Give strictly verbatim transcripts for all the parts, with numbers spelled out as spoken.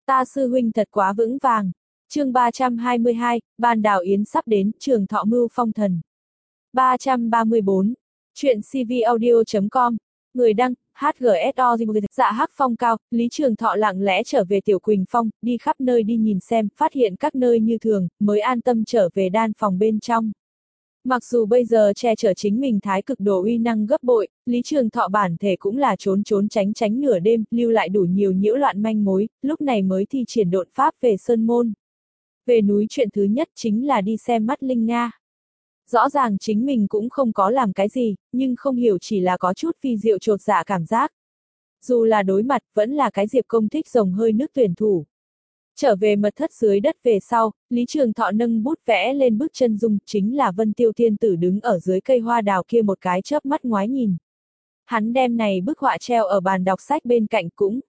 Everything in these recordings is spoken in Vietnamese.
Ta sư huynh thật quá vững vàng. Chương ba trăm hai mươi hai, Ban Đào Yến sắp đến, Trường Thọ mưu phong thần. ba trăm ba mươi bốn. Chuyện cvaudio chấm com. Người đăng, hát giê ét o. Dạ hắc phong cao, Lý Trường Thọ lặng lẽ trở về Tiểu Quỳnh Phong, đi khắp nơi đi nhìn xem, phát hiện các nơi như thường, mới an tâm trở về đan phòng bên trong. Mặc dù bây giờ che chở chính mình thái cực đồ uy năng gấp bội, Lý Trường Thọ bản thể cũng là trốn trốn tránh tránh nửa đêm, lưu lại đủ nhiều nhiễu loạn manh mối, lúc này mới thi triển độn pháp về Sơn Môn. Về núi chuyện thứ nhất chính là đi xem mắt Linh Nga. Rõ ràng chính mình cũng không có làm cái gì, nhưng không hiểu chỉ là có chút phi diệu chột dạ cảm giác. Dù là đối mặt, vẫn là cái Diệp Công thích rồng hơi nước tuyển thủ. Trở về mật thất dưới đất về sau, Lý Trường Thọ nâng bút vẽ lên bức chân dung, chính là Vân Tiêu Thiên Tử đứng ở dưới cây hoa đào kia một cái chớp mắt ngoái nhìn. Hắn đem này bức họa treo ở bàn đọc sách bên cạnh cũng.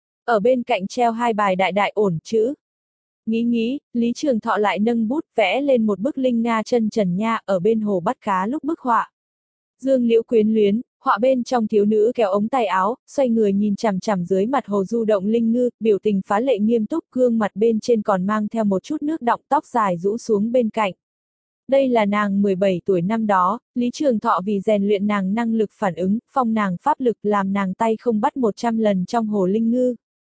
Ở bên cạnh treo hai bài đại đại ổn chữ. Nghĩ nghĩ, Lý Trường Thọ lại nâng bút vẽ lên một bức Linh Nga chân trần nha ở bên hồ bắt cá lúc bức họa. Dương liễu quyến luyến, họa bên trong thiếu nữ kéo ống tay áo, xoay người nhìn chằm chằm dưới mặt hồ du động linh ngư, biểu tình phá lệ nghiêm túc, gương mặt bên trên còn mang theo một chút nước đọng, tóc dài rũ xuống bên cạnh. Đây là nàng mười bảy tuổi năm đó, Lý Trường Thọ vì rèn luyện nàng năng lực phản ứng, phong nàng pháp lực làm nàng tay không bắt một trăm lần trong hồ linh ngư.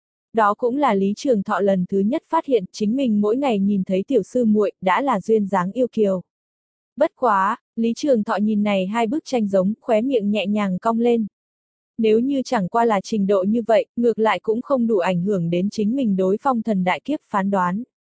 Đó cũng là Lý Trường Thọ lần thứ nhất phát hiện chính mình mỗi ngày nhìn thấy tiểu sư muội đã là duyên dáng yêu kiều. Bất quá, Lý Trường Thọ nhìn này hai bức tranh giống, khóe miệng nhẹ nhàng cong lên. Nếu như chẳng qua là trình độ như vậy, ngược lại cũng không đủ ảnh hưởng đến chính mình đối phong thần đại kiếp phán đoán.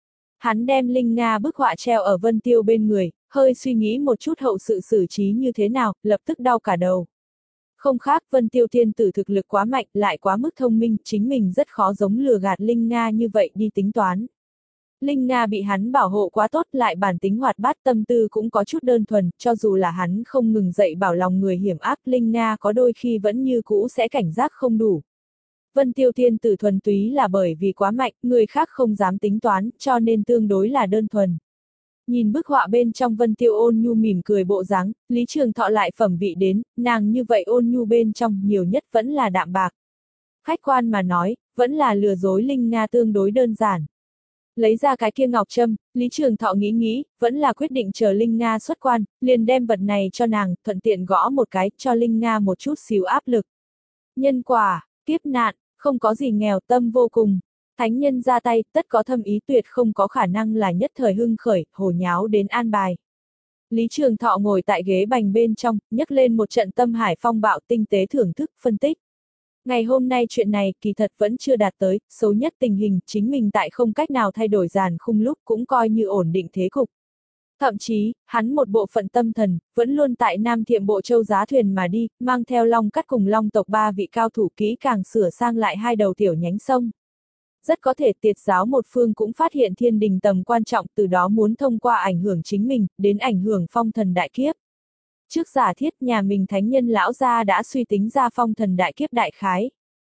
Hắn đem Linh Nga bức họa treo ở Vân Tiêu bên người, hơi suy nghĩ một chút hậu sự xử trí như thế nào, lập tức đau cả đầu. Không khác, Vân Tiêu Thiên Tử thực lực quá mạnh, lại quá mức thông minh, chính mình rất khó giống lừa gạt Linh Nga như vậy đi tính toán. Linh Nga bị hắn bảo hộ quá tốt, lại bản tính hoạt bát, tâm tư cũng có chút đơn thuần, cho dù là hắn không ngừng dạy bảo lòng người hiểm ác, Linh Nga có đôi khi vẫn như cũ sẽ cảnh giác không đủ. Vân Tiêu Thiên Tử thuần túy là bởi vì quá mạnh, người khác không dám tính toán, cho nên tương đối là đơn thuần. Nhìn bức họa bên trong Vân Tiêu ôn nhu mỉm cười bộ dáng, Lý Trường Thọ lại phẩm vị đến, nàng như vậy ôn nhu bên trong nhiều nhất vẫn là đạm bạc. Khách quan mà nói, vẫn là lừa dối Linh Nga tương đối đơn giản. Lấy ra cái kia ngọc trâm, Lý Trường Thọ nghĩ nghĩ, vẫn là quyết định chờ Linh Nga xuất quan, liền đem vật này cho nàng, thuận tiện gõ một cái, cho Linh Nga một chút xíu áp lực. Nhân quả, kiếp nạn, không có gì nghèo tâm vô cùng. Thánh nhân ra tay, tất có thâm ý, tuyệt không có khả năng là nhất thời hưng khởi, hồ nháo đến an bài. Lý Trường Thọ ngồi tại ghế bành bên trong, nhấc lên một trận tâm hải phong bạo, tinh tế thưởng thức, phân tích. Ngày hôm nay chuyện này kỳ thật vẫn chưa đạt tới, xấu nhất tình hình, chính mình tại không cách nào thay đổi dàn khung lúc cũng coi như ổn định thế cục. Thậm chí, hắn một bộ phận tâm thần, vẫn luôn tại Nam Thiệm Bộ Châu giá thuyền mà đi, mang theo Long Cắt cùng Long tộc ba vị cao thủ kỹ càng sửa sang lại hai đầu tiểu nhánh sông. Rất có thể Tiệt giáo một phương cũng phát hiện thiên đình tầm quan trọng, từ đó muốn thông qua ảnh hưởng chính mình, đến ảnh hưởng phong thần đại kiếp. Trước giả thiết nhà mình thánh nhân lão gia đã suy tính ra phong thần đại kiếp đại khái.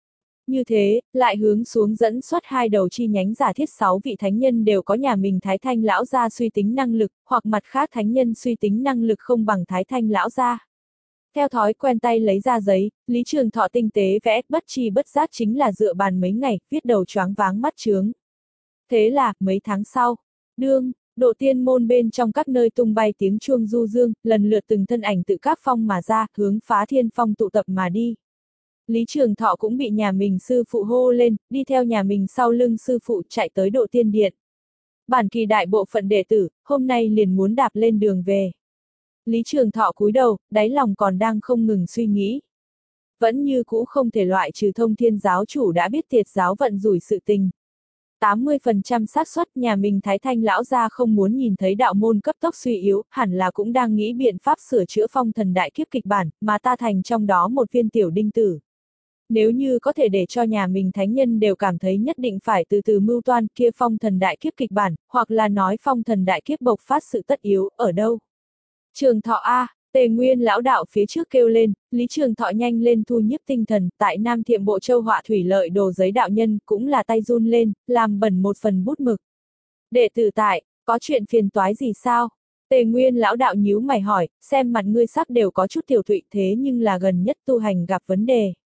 Như thế, lại hướng xuống dẫn xuất hai đầu chi nhánh giả thiết sáu vị thánh nhân đều có nhà mình thái thanh lão gia suy tính năng lực, hoặc mặt khác thánh nhân suy tính năng lực không bằng thái thanh lão gia. Theo thói quen tay lấy ra giấy, Lý Trường Thọ tinh tế vẽ, bất chi bất giác chính là dựa bàn mấy ngày, viết đầu choáng váng mắt chướng. Thế là, mấy tháng sau, đương, độ tiên môn bên trong các nơi tung bay tiếng chuông du dương, lần lượt từng thân ảnh tự các phong mà ra, hướng Phá Thiên Phong tụ tập mà đi. Lý Trường Thọ cũng bị nhà mình sư phụ hô lên, đi theo nhà mình sau lưng sư phụ chạy tới độ tiên điện. Bản kỳ đại bộ phận đệ tử, hôm nay liền muốn đạp lên đường về. Lý Trường Thọ cúi đầu, đáy lòng còn đang không ngừng suy nghĩ. Vẫn như cũ không thể loại trừ Thông Thiên giáo chủ đã biết Tiệt giáo vận rủi sự tình. tám mươi phần trăm xác suất nhà mình thái thanh lão gia không muốn nhìn thấy đạo môn cấp tốc suy yếu, hẳn là cũng đang nghĩ biện pháp sửa chữa phong thần đại kiếp kịch bản, mà ta thành trong đó một viên tiểu đinh tử. Nếu như có thể để cho nhà mình thánh nhân đều cảm thấy nhất định phải từ từ mưu toan kia phong thần đại kiếp kịch bản, hoặc là nói phong thần đại kiếp bộc phát sự tất yếu, ở đâu? Trường Thọ A, Tề Nguyên lão đạo phía trước kêu lên, Lý Trường Thọ nhanh lên thu nhiếp tinh thần, tại Nam Thiệm Bộ Châu họa thủy lợi đồ giấy đạo nhân cũng là tay run lên, làm bẩn một phần bút mực. Đệ tử tại, có chuyện phiền toái gì sao? Tề Nguyên lão đạo nhíu mày hỏi, xem mặt ngươi sắc đều có chút tiểu thụy thế nhưng là gần nhất tu hành gặp vấn đề.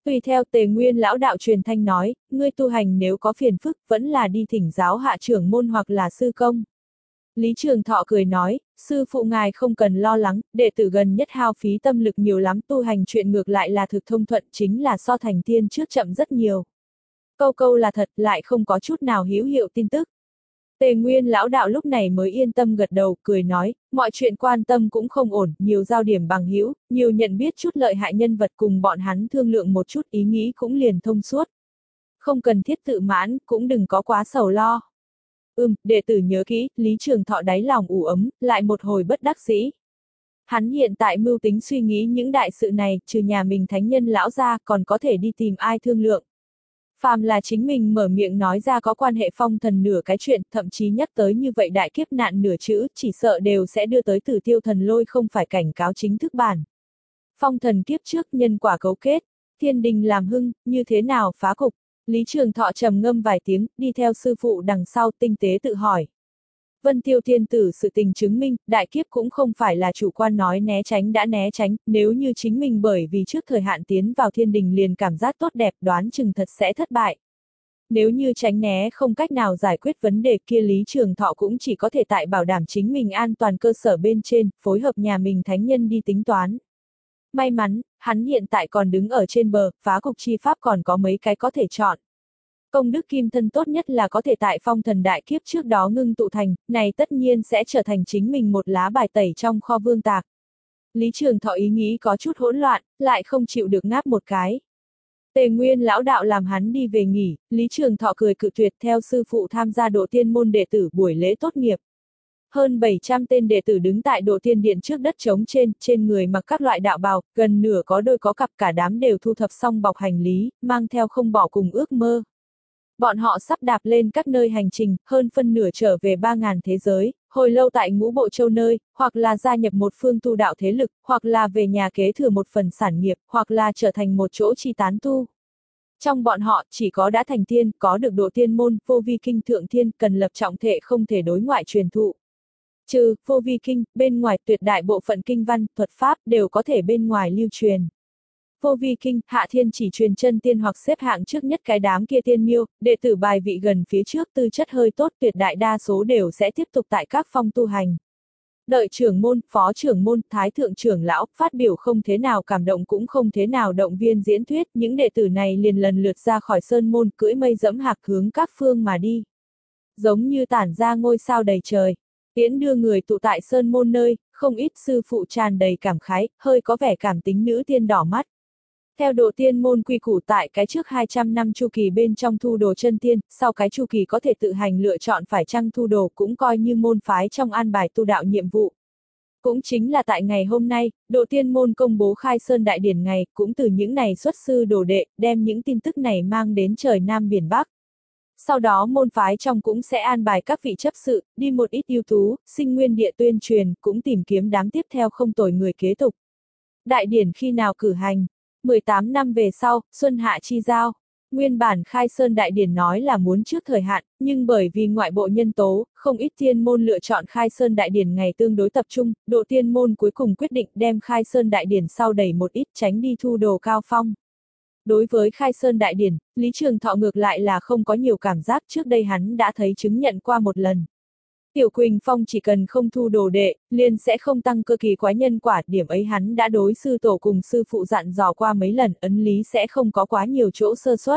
Tùy theo Tề Nguyên lão đạo truyền thanh nói, ngươi tu hành nếu có phiền phức, vẫn là đi thỉnh giáo hạ trưởng môn hoặc là sư công. Lý Trường Thọ cười nói, sư phụ ngài không cần lo lắng, đệ tử gần nhất hao phí tâm lực nhiều lắm, tu hành chuyện ngược lại là thực thông thuận, chính là so thành tiên trước chậm rất nhiều. Câu câu là thật, lại không có chút nào hữu hiệu tin tức. Tề Nguyên lão đạo lúc này mới yên tâm gật đầu, cười nói, mọi chuyện quan tâm cũng không ổn, nhiều giao điểm bằng hữu, nhiều nhận biết chút lợi hại nhân vật cùng bọn hắn thương lượng một chút, ý nghĩ cũng liền thông suốt. Không cần thiết tự mãn, cũng đừng có quá sầu lo. Ừm, đệ tử nhớ kỹ, Lý Trường Thọ đáy lòng ủ ấm, lại một hồi bất đắc dĩ. Hắn hiện tại mưu tính suy nghĩ những đại sự này, trừ nhà mình thánh nhân lão ra, còn có thể đi tìm ai thương lượng. Phàm là chính mình mở miệng nói ra có quan hệ phong thần nửa cái chuyện, thậm chí nhắc tới như vậy đại kiếp nạn nửa chữ, chỉ sợ đều sẽ đưa tới Tử Tiêu thần lôi, không phải cảnh cáo chính thức bản. Phong thần kiếp trước nhân quả cấu kết, thiên đình làm hưng, như thế nào phá cục? Lý Trường Thọ trầm ngâm vài tiếng, đi theo sư phụ đằng sau tinh tế tự hỏi. Vân Tiêu Thiên Tử sự tình chứng minh, đại kiếp cũng không phải là chủ quan nói né tránh đã né tránh, nếu như chính mình bởi vì trước thời hạn tiến vào thiên đình liền cảm giác tốt đẹp, đoán chừng thật sẽ thất bại. Nếu như tránh né không cách nào giải quyết vấn đề kia, Lý Trường Thọ cũng chỉ có thể tại bảo đảm chính mình an toàn cơ sở bên trên, phối hợp nhà mình thánh nhân đi tính toán. May mắn, hắn hiện tại còn đứng ở trên bờ, phá cục chi pháp còn có mấy cái có thể chọn. Công đức kim thân tốt nhất là có thể tại phong thần đại kiếp trước đó ngưng tụ thành, này tất nhiên sẽ trở thành chính mình một lá bài tẩy trong kho vương tạc. Lý Trường Thọ ý nghĩ có chút hỗn loạn, lại không chịu được ngáp một cái. Tề Nguyên lão đạo làm hắn đi về nghỉ, Lý Trường Thọ cười cự tuyệt theo sư phụ tham gia độ tiên môn đệ tử buổi lễ tốt nghiệp. Hơn bảy trăm tên đệ tử đứng tại độ tiên điện trước đất trống trên, trên người mặc các loại đạo bào, gần nửa có đôi có cặp, cả đám đều thu thập xong bọc hành lý, mang theo không bỏ cùng ước mơ. Bọn họ sắp đạp lên các nơi hành trình, hơn phân nửa trở về ba ngàn thế giới, hồi lâu tại ngũ bộ châu nơi, hoặc là gia nhập một phương tu đạo thế lực, hoặc là về nhà kế thừa một phần sản nghiệp, hoặc là trở thành một chỗ chi tán tu. Trong bọn họ, chỉ có đã thành tiên, có được độ tiên môn, vô vi kinh thượng thiên, cần lập trọng thể không thể đối ngoại truyền thụ. Trừ, vô vi kinh, bên ngoài tuyệt đại bộ phận kinh văn, thuật pháp, đều có thể bên ngoài lưu truyền. Vô vi kinh, hạ thiên chỉ truyền chân tiên hoặc xếp hạng trước nhất cái đám kia tiên miêu, đệ tử bài vị gần phía trước tư chất hơi tốt, tuyệt đại đa số đều sẽ tiếp tục tại các phong tu hành. Đợi trưởng môn, phó trưởng môn, thái thượng trưởng lão, phát biểu không thế nào cảm động cũng không thế nào động viên diễn thuyết, những đệ tử này liền lần lượt ra khỏi sơn môn, cưỡi mây dẫm hạc hướng các phương mà đi. Giống như tản ra ngôi sao đầy trời, tiễn đưa người tụ tại sơn môn nơi, không ít sư phụ tràn đầy cảm khái, hơi có vẻ cảm tính nữ tiên đỏ mắt. Theo độ tiên môn quy củ tại cái trước hai trăm năm chu kỳ bên trong thu đồ chân tiên, sau cái chu kỳ có thể tự hành lựa chọn phải chăng thu đồ, cũng coi như môn phái trong an bài tu đạo nhiệm vụ. Cũng chính là tại ngày hôm nay, độ tiên môn công bố khai sơn đại điển ngày, cũng từ những này xuất sư đồ đệ, đem những tin tức này mang đến trời Nam biển Bắc. Sau đó môn phái trong cũng sẽ an bài các vị chấp sự, đi một ít ưu tú, sinh nguyên địa tuyên truyền, cũng tìm kiếm đám tiếp theo không tồi người kế tục. Đại điển khi nào cử hành? mười tám năm về sau, Xuân Hạ chi giao. Nguyên bản khai sơn đại điển nói là muốn trước thời hạn, nhưng bởi vì ngoại bộ nhân tố, không ít tiên môn lựa chọn khai sơn đại điển ngày tương đối tập trung, độ tiên môn cuối cùng quyết định đem khai sơn đại điển sau đẩy một ít, tránh đi thu đồ cao phong. Đối với khai sơn đại điển, Lý Trường Thọ ngược lại là không có nhiều cảm giác, trước đây hắn đã thấy chứng nhận qua một lần. Tiểu Quỳnh Phong chỉ cần không thu đồ đệ, liền sẽ không tăng cơ kỳ quái nhân quả, điểm ấy hắn đã đối sư tổ cùng sư phụ dặn dò qua mấy lần, ấn lý sẽ không có quá nhiều chỗ sơ suất.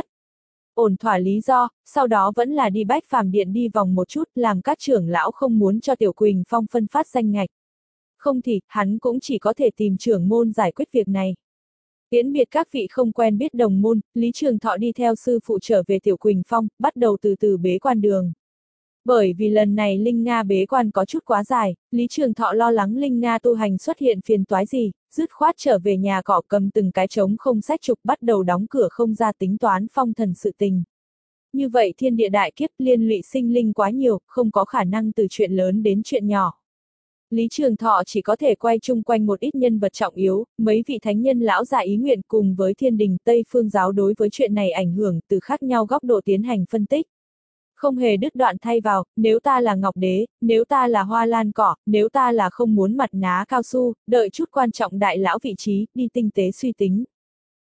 Ổn thỏa lý do, sau đó vẫn là đi Bách Phàm Điện đi vòng một chút, làm các trưởng lão không muốn cho Tiểu Quỳnh Phong phân phát danh ngạch. Không thì, hắn cũng chỉ có thể tìm trưởng môn giải quyết việc này. Tiễn biệt các vị không quen biết đồng môn, Lý Trường Thọ đi theo sư phụ trở về Tiểu Quỳnh Phong, bắt đầu từ từ bế quan đường. Bởi vì lần này Linh Nga bế quan có chút quá dài, Lý Trường Thọ lo lắng Linh Nga tu hành xuất hiện phiền toái gì, dứt khoát trở về nhà cỏ cầm từng cái trống không sách trục bắt đầu đóng cửa không ra tính toán phong thần sự tình. Như vậy thiên địa đại kiếp liên lụy sinh linh quá nhiều, không có khả năng từ chuyện lớn đến chuyện nhỏ. Lý Trường Thọ chỉ có thể quay chung quanh một ít nhân vật trọng yếu, mấy vị thánh nhân lão già ý nguyện cùng với thiên đình Tây Phương giáo đối với chuyện này ảnh hưởng từ khác nhau góc độ tiến hành phân tích. Không hề đứt đoạn thay vào, nếu ta là ngọc đế, nếu ta là hoa lan cỏ, nếu ta là không muốn mặt ná cao su, đợi chút quan trọng đại lão vị trí, đi tinh tế suy tính.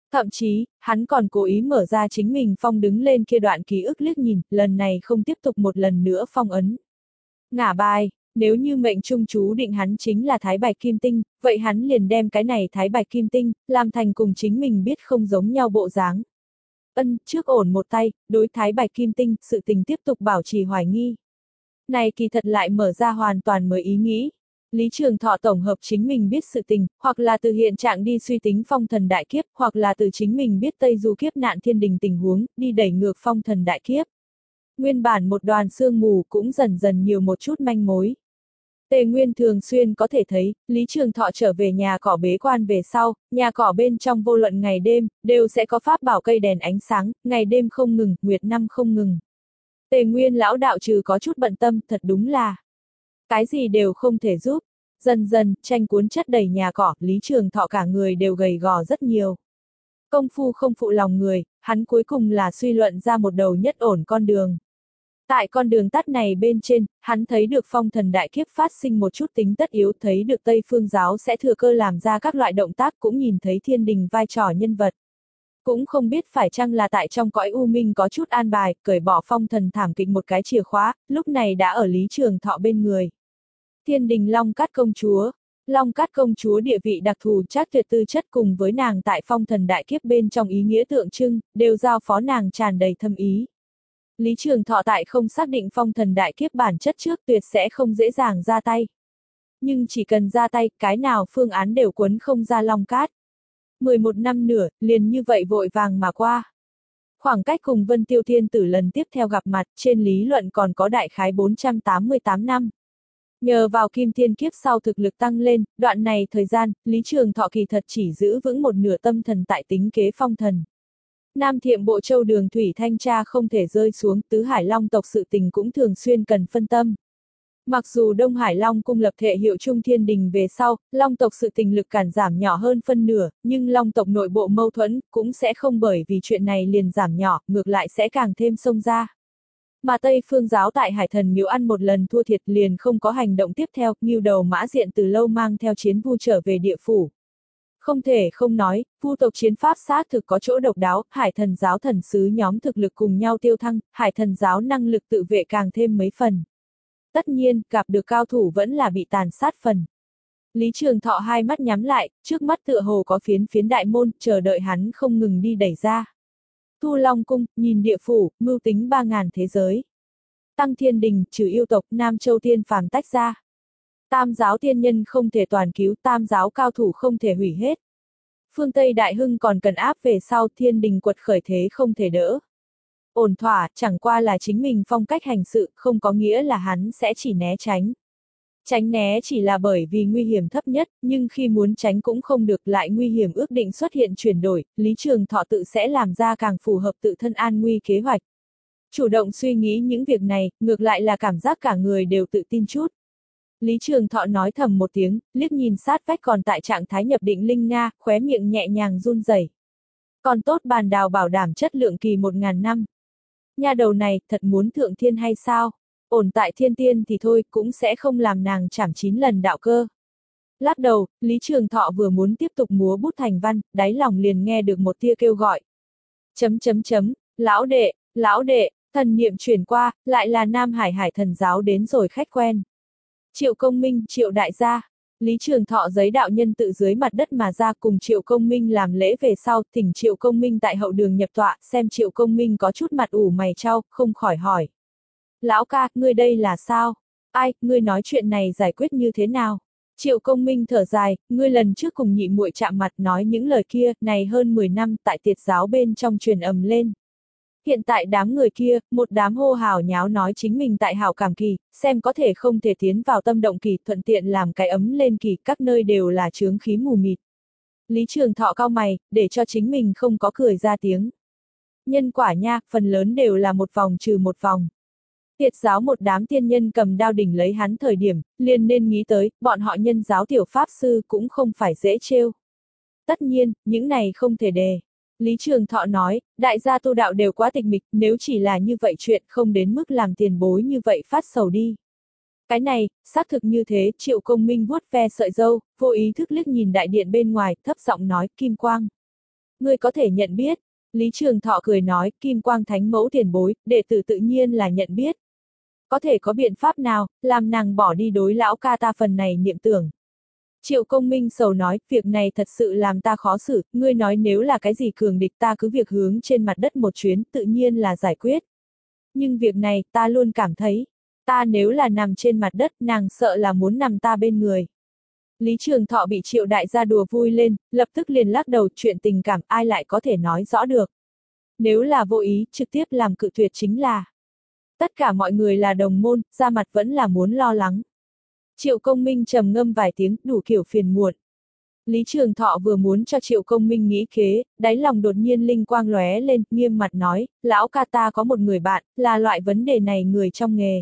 Thậm chí, hắn còn cố ý mở ra chính mình phong đứng lên kia đoạn ký ức liếc nhìn, lần này không tiếp tục một lần nữa phong ấn. Ngả bài, nếu như mệnh trung chú định hắn chính là Thái Bạch Kim Tinh, vậy hắn liền đem cái này Thái Bạch Kim Tinh, làm thành cùng chính mình biết không giống nhau bộ dáng. Ân, trước ổn một tay, đối Thái Bạch Kim Tinh, sự tình tiếp tục bảo trì hoài nghi. Này kỳ thật lại mở ra hoàn toàn mới ý nghĩ. Lý Trường Thọ tổng hợp chính mình biết sự tình, hoặc là từ hiện trạng đi suy tính phong thần đại kiếp, hoặc là từ chính mình biết Tây Du kiếp nạn thiên đình tình huống, đi đẩy ngược phong thần đại kiếp. Nguyên bản một đoàn sương mù cũng dần dần nhiều một chút manh mối. Tề Nguyên thường xuyên có thể thấy, Lý Trường Thọ trở về nhà cỏ bế quan về sau, nhà cỏ bên trong vô luận ngày đêm, đều sẽ có pháp bảo cây đèn ánh sáng, ngày đêm không ngừng, nguyệt năm không ngừng. Tề Nguyên lão đạo trừ có chút bận tâm, thật đúng là cái gì đều không thể giúp. Dần dần, tranh cuốn chất đầy nhà cỏ, Lý Trường Thọ cả người đều gầy gò rất nhiều. Công phu không phụ lòng người, hắn cuối cùng là suy luận ra một đầu nhất ổn con đường. Tại con đường tắt này bên trên, hắn thấy được phong thần đại kiếp phát sinh một chút tính tất yếu, thấy được Tây Phương giáo sẽ thừa cơ làm ra các loại động tác, cũng nhìn thấy thiên đình vai trò nhân vật. Cũng không biết phải chăng là tại trong cõi u minh có chút an bài, cởi bỏ phong thần thảm kịch một cái chìa khóa, lúc này đã ở Lý Trường Thọ bên người. Thiên đình Long Cát công chúa. Long Cát công chúa địa vị đặc thù chắc tuyệt tư chất cùng với nàng tại phong thần đại kiếp bên trong ý nghĩa tượng trưng, đều giao phó nàng tràn đầy thâm ý. Lý Trường Thọ tại không xác định phong thần đại kiếp bản chất trước tuyệt sẽ không dễ dàng ra tay. Nhưng chỉ cần ra tay, cái nào phương án đều quấn không ra Long Cát. mười một năm nửa, liền như vậy vội vàng mà qua. Khoảng cách cùng Vân Tiêu Thiên Tử lần tiếp theo gặp mặt, trên lý luận còn có đại khái bốn trăm tám mươi tám năm. Nhờ vào Kim Thiên kiếp sau thực lực tăng lên, đoạn này thời gian, Lý Trường Thọ kỳ thật chỉ giữ vững một nửa tâm thần tại tính kế phong thần. Nam Thiệm Bộ Châu Đường thủy thanh tra không thể rơi xuống, Tứ Hải Long tộc sự tình cũng thường xuyên cần phân tâm. Mặc dù Đông Hải Long cung lập thệ hiệu Trung Thiên Đình về sau, Long tộc sự tình lực cản giảm nhỏ hơn phân nửa, nhưng Long tộc nội bộ mâu thuẫn cũng sẽ không bởi vì chuyện này liền giảm nhỏ, ngược lại sẽ càng thêm xông ra. Mà Tây Phương giáo tại Hải Thần Miếu ăn một lần thua thiệt liền không có hành động tiếp theo, Ngưu Đầu Mã Diện từ lâu mang theo chiến vu trở về địa phủ. Không thể không nói, vu tộc chiến pháp xác thực có chỗ độc đáo, Hải Thần giáo thần sứ nhóm thực lực cùng nhau tiêu thăng, Hải Thần giáo năng lực tự vệ càng thêm mấy phần. Tất nhiên, gặp được cao thủ vẫn là bị tàn sát phần. Lý Trường Thọ hai mắt nhắm lại, trước mắt tựa hồ có phiến phiến đại môn, chờ đợi hắn không ngừng đi đẩy ra. Thu Long cung, nhìn địa phủ, mưu tính ba ngàn thế giới. Tăng Thiên Đình, trừ yêu tộc, Nam Châu Tiên phàm tách ra. Tam giáo tiên nhân không thể toàn cứu, tam giáo cao thủ không thể hủy hết. Phương Tây Đại Hưng còn cần áp về sau, Thiên Đình quật khởi thế không thể đỡ. Ổn thỏa, chẳng qua là chính mình phong cách hành sự, không có nghĩa là hắn sẽ chỉ né tránh. Tránh né chỉ là bởi vì nguy hiểm thấp nhất, nhưng khi muốn tránh cũng không được, lại nguy hiểm ước định xuất hiện chuyển đổi, Lý Trường Thọ tự sẽ làm ra càng phù hợp tự thân an nguy kế hoạch. Chủ động suy nghĩ những việc này, ngược lại là cảm giác cả người đều tự tin chút. Lý Trường Thọ nói thầm một tiếng, liếc nhìn sát vách còn tại trạng thái nhập định Linh Nga, khóe miệng nhẹ nhàng run rẩy. Còn tốt bàn đào bảo đảm chất lượng kỳ một ngàn năm. Nhà đầu này, thật muốn thượng thiên hay sao? Ổn tại thiên tiên thì thôi, cũng sẽ không làm nàng chảm chín lần đạo cơ. Lát đầu, Lý Trường Thọ vừa muốn tiếp tục múa bút thành văn, đáy lòng liền nghe được một tia kêu gọi. Chấm chấm chấm, lão đệ, lão đệ, thần niệm chuyển qua, lại là Nam Hải Hải Thần giáo đến rồi khách quen. Triệu Công Minh, Triệu đại gia. Lý Trường Thọ giấy đạo nhân tự dưới mặt đất mà ra cùng Triệu Công Minh làm lễ về sau, thỉnh Triệu Công Minh tại hậu đường nhập tọa, xem Triệu Công Minh có chút mặt ủ mày chau, không khỏi hỏi. Lão ca, ngươi đây là sao? Ai, ngươi nói chuyện này giải quyết như thế nào? Triệu Công Minh thở dài, ngươi lần trước cùng nhị muội chạm mặt nói những lời kia, này hơn mười năm tại tiệt giáo bên trong truyền ầm lên. Hiện tại đám người kia, một đám hô hào nháo nói chính mình tại hảo cảm kỳ, xem có thể không thể tiến vào tâm động kỳ, thuận tiện làm cái ấm lên kỳ, các nơi đều là chướng khí mù mịt. Lý Trường Thọ cau mày, để cho chính mình không có cười ra tiếng. Nhân quả nha, phần lớn đều là một vòng trừ một vòng. Tiệt giáo một đám tiên nhân cầm đao đỉnh lấy hắn thời điểm, liền nên nghĩ tới, bọn họ nhân giáo tiểu pháp sư cũng không phải dễ trêu. Tất nhiên, những này không thể đề. Lý Trường Thọ nói, đại gia tu đạo đều quá tịch mịch, nếu chỉ là như vậy chuyện không đến mức làm tiền bối như vậy phát sầu đi. Cái này, xác thực như thế, Triệu Công Minh vuốt ve sợi râu, vô ý thức liếc nhìn đại điện bên ngoài, thấp giọng nói, Kim Quang. Ngươi có thể nhận biết. Lý Trường Thọ cười nói, Kim Quang Thánh Mẫu tiền bối, đệ tử tự nhiên là nhận biết. Có thể có biện pháp nào, làm nàng bỏ đi đối lão ca ta phần này niệm tưởng. Triệu Công Minh sầu nói, việc này thật sự làm ta khó xử, ngươi nói nếu là cái gì cường địch ta cứ việc hướng trên mặt đất một chuyến, tự nhiên là giải quyết. Nhưng việc này, ta luôn cảm thấy, ta nếu là nằm trên mặt đất, nàng sợ là muốn nằm ta bên người. Lý Trường Thọ bị Triệu đại gia đùa vui lên, lập tức liền lắc đầu, chuyện tình cảm ai lại có thể nói rõ được. Nếu là vô ý, trực tiếp làm cự tuyệt chính là. Tất cả mọi người là đồng môn, ra mặt vẫn là muốn lo lắng. Triệu Công Minh trầm ngâm vài tiếng, đủ kiểu phiền muộn. Lý Trường Thọ vừa muốn cho Triệu Công Minh nghĩ kế, đáy lòng đột nhiên linh quang lóe lên, nghiêm mặt nói, lão ca ta có một người bạn, là loại vấn đề này người trong nghề.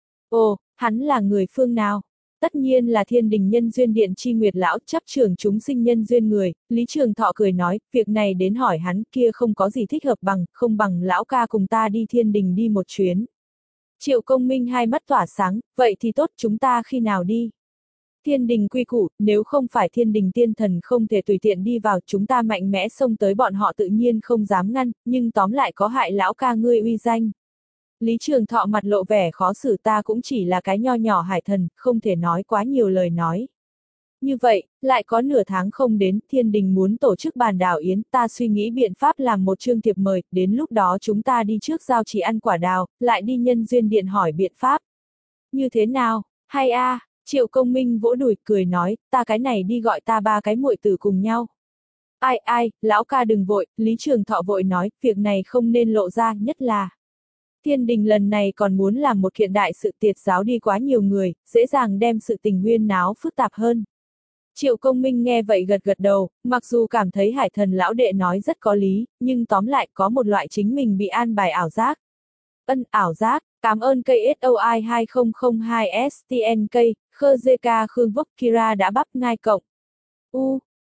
Ồ, hắn là người phương nào? Tất nhiên là Thiên Đình Nhân Duyên Điện Chi Nguyệt lão, chấp trưởng chúng sinh nhân duyên người. Lý Trường Thọ cười nói, việc này đến hỏi hắn, kia không có gì thích hợp bằng, không bằng lão ca cùng ta đi Thiên Đình đi một chuyến. Triệu Công Minh hai mắt tỏa sáng, vậy thì tốt, chúng ta khi nào đi? Thiên Đình quy củ, nếu không phải Thiên Đình tiên thần không thể tùy tiện đi vào, chúng ta mạnh mẽ xông tới bọn họ tự nhiên không dám ngăn, nhưng tóm lại có hại lão ca ngươi uy danh. Lý Trường Thọ mặt lộ vẻ khó xử, ta cũng chỉ là cái nho nhỏ hải thần, không thể nói quá nhiều lời nói. Như vậy, lại có nửa tháng không đến, Thiên Đình muốn tổ chức bàn đào yến, ta suy nghĩ biện pháp làm một chương thiệp mời, đến lúc đó chúng ta đi trước giao chỉ ăn quả đào, lại đi nhân duyên điện hỏi biện pháp. Như thế nào, hay a? À, Triệu Công Minh vỗ đùi cười nói, ta cái này đi gọi ta ba cái muội tử cùng nhau. Ai ai, lão ca đừng vội, Lý Trường Thọ vội nói, việc này không nên lộ ra, nhất là. Thiên Đình lần này còn muốn làm một kiện đại sự, tiệt giáo đi quá nhiều người, dễ dàng đem sự tình huyên náo phức tạp hơn. Triệu Công Minh nghe vậy gật gật đầu, mặc dù cảm thấy hải thần lão đệ nói rất có lý, nhưng tóm lại có một loại chính mình bị an bài ảo giác. Ân, ảo giác, cảm ơn cây S O I hai không không hai S T N K, Khơ Zeka Khương Vốc Kira đã bắp ngai cộng. U,